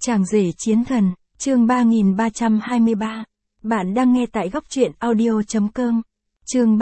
Chàng rể chiến thần, chương 3323. Bạn đang nghe tại góc truyện audio.com. Chương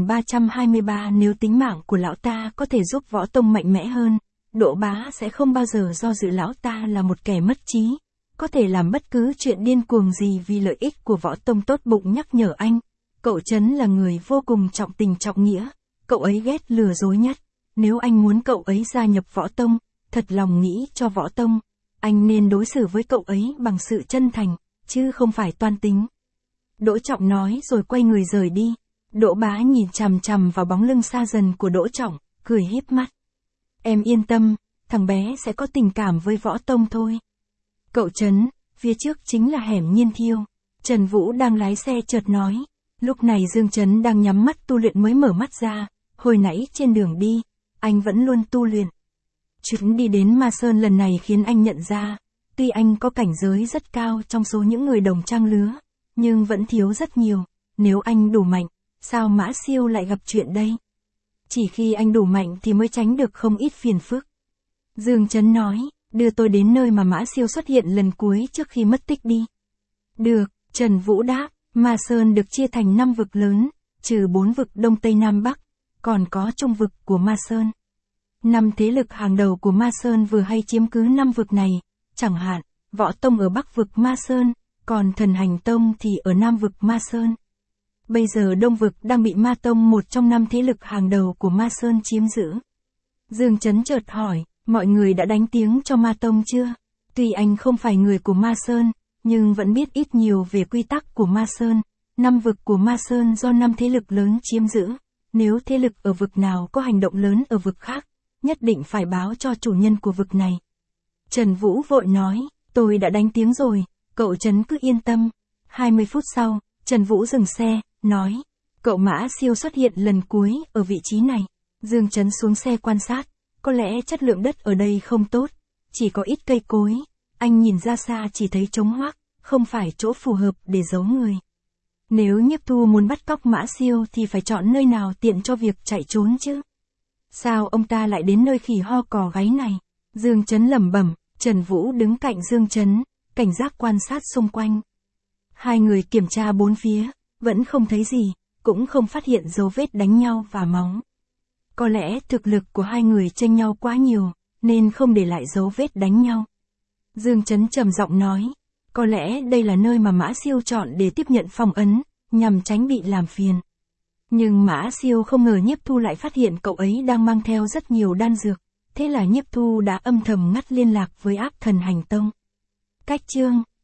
3323. Nếu tính mạng của lão ta có thể giúp Võ Tông mạnh mẽ hơn, Đỗ Bá sẽ không bao giờ do dự lão ta là một kẻ mất trí, có thể làm bất cứ chuyện điên cuồng gì vì lợi ích của Võ Tông. Tốt bụng nhắc nhở anh, cậu Trấn là người vô cùng trọng tình trọng nghĩa, cậu ấy ghét lừa dối nhất. Nếu anh muốn cậu ấy gia nhập Võ Tông, thật lòng nghĩ cho Võ Tông, anh nên đối xử với cậu ấy bằng sự chân thành, chứ không phải toan tính. Đỗ Trọng nói rồi quay người rời đi. Đỗ Bá nhìn chằm chằm vào bóng lưng xa dần của Đỗ Trọng, cười híp mắt. Em yên tâm, thằng bé sẽ có tình cảm với Võ Tông thôi. Cậu Trấn, phía trước chính là hẻm Nhiên Thiêu. Trần Vũ đang lái xe chợt nói. Lúc này Dương Trấn đang nhắm mắt tu luyện mới mở mắt ra. Hồi nãy trên đường đi, anh vẫn luôn tu luyện. Chuyến đi đến Ma Sơn lần này khiến anh nhận ra, tuy anh có cảnh giới rất cao trong số những người đồng trang lứa, nhưng vẫn thiếu rất nhiều. Nếu anh đủ mạnh, sao Mã Siêu lại gặp chuyện đây? Chỉ khi anh đủ mạnh thì mới tránh được không ít phiền phức. Dương Trấn nói, đưa tôi đến nơi mà Mã Siêu xuất hiện lần cuối trước khi mất tích đi. Được, Trần Vũ đáp. Ma Sơn được chia thành 5 vực lớn, trừ 4 vực Đông Tây Nam Bắc, còn có trung vực của Ma Sơn. 5 thế lực hàng đầu của Ma Sơn vừa hay chiếm cứ 5 vực này, chẳng hạn, Võ Tông ở Bắc vực Ma Sơn, còn Thần Hành Tông thì ở Nam vực Ma Sơn. Bây giờ Đông vực đang bị Ma Tông, một trong 5 thế lực hàng đầu của Ma Sơn, chiếm giữ. Dương Trấn chợt hỏi, mọi người đã đánh tiếng cho Ma Tông chưa? Tuy anh không phải người của Ma Sơn, nhưng vẫn biết ít nhiều về quy tắc của Ma Sơn. 5 vực của Ma Sơn do 5 thế lực lớn chiếm giữ. Nếu thế lực ở vực nào có hành động lớn ở vực khác, nhất định phải báo cho chủ nhân của vực này. Trần Vũ vội nói, tôi đã đánh tiếng rồi, cậu Trấn cứ yên tâm. 20 phút sau, Trần Vũ dừng xe, nói, cậu Mã Siêu xuất hiện lần cuối ở vị trí này. Dương Trấn xuống xe quan sát, có lẽ chất lượng đất ở đây không tốt, chỉ có ít cây cối, anh nhìn ra xa chỉ thấy trống hoác, không phải chỗ phù hợp để giấu người. Nếu Nhiếp Thu muốn bắt cóc Mã Siêu thì phải chọn nơi nào tiện cho việc chạy trốn chứ. Sao ông ta lại đến nơi khỉ ho cò gáy này? Dương Trấn lẩm bẩm. Trần Vũ đứng cạnh Dương Trấn, cảnh giác quan sát xung quanh. Hai người kiểm tra bốn phía, vẫn không thấy gì, cũng không phát hiện dấu vết đánh nhau và máu. Có lẽ thực lực của hai người chênh nhau quá nhiều, nên không để lại dấu vết đánh nhau. Dương Trấn trầm giọng nói, có lẽ đây là nơi mà Mã Siêu chọn để tiếp nhận phong ấn, nhằm tránh bị làm phiền. Nhưng Mã Siêu không ngờ Nhiếp Thu lại phát hiện cậu ấy đang mang theo rất nhiều đan dược, thế là Nhiếp Thu đã âm thầm ngắt liên lạc với Áp Thần Hành Tông. Cách chương